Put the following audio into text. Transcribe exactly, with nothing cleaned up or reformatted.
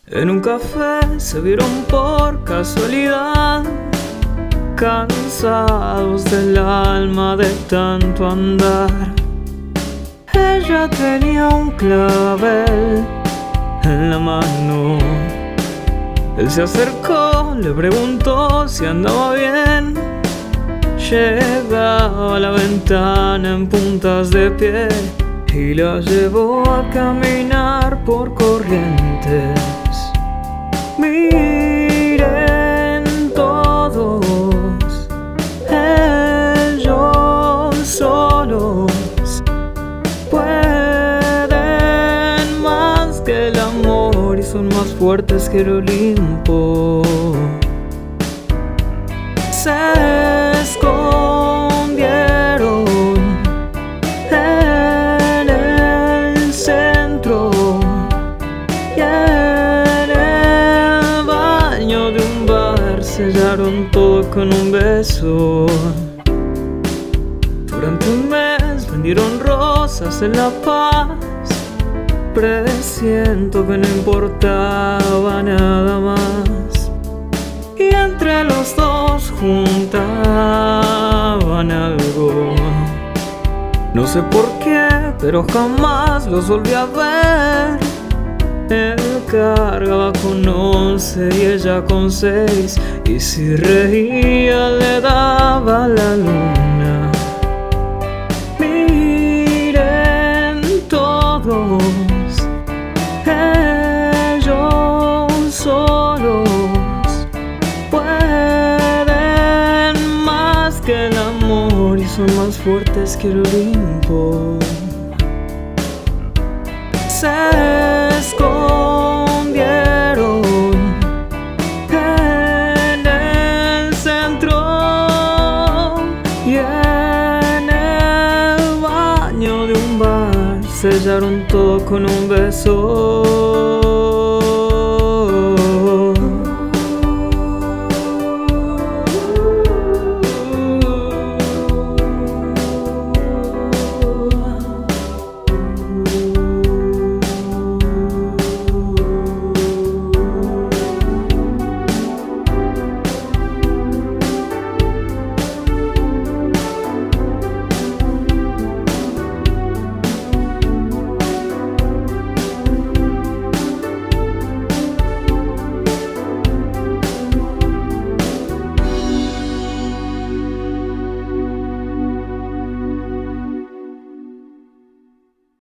En un café se vieron por casualidad, cansados del alma de tanto andar. Ella tenía un clavel en la mano. Él se acercó, le preguntó si andaba bien. Llegaba a la ventana en puntas de pie y la llevó a caminar por Corrientes. Miren todos, ellos solos pueden más que el amor y son más fuertes que el Olimpo. Se escondieron en el centro y en el baño de un bar sellaron todo con un beso. Durante un mes vendieron rosas en La Paz. Presiento que no importaba nada más, y entre los dos juntaban algo. No sé por qué, pero jamás los volví a ver. Él cargaba con once y ella con seis, y si reía le daba la luna. Miren todos, ellos solos pueden más que el amor y son más fuertes que el Olimpo. Se escondieron en el centro y en el baño de un bar sellaron todo con un beso.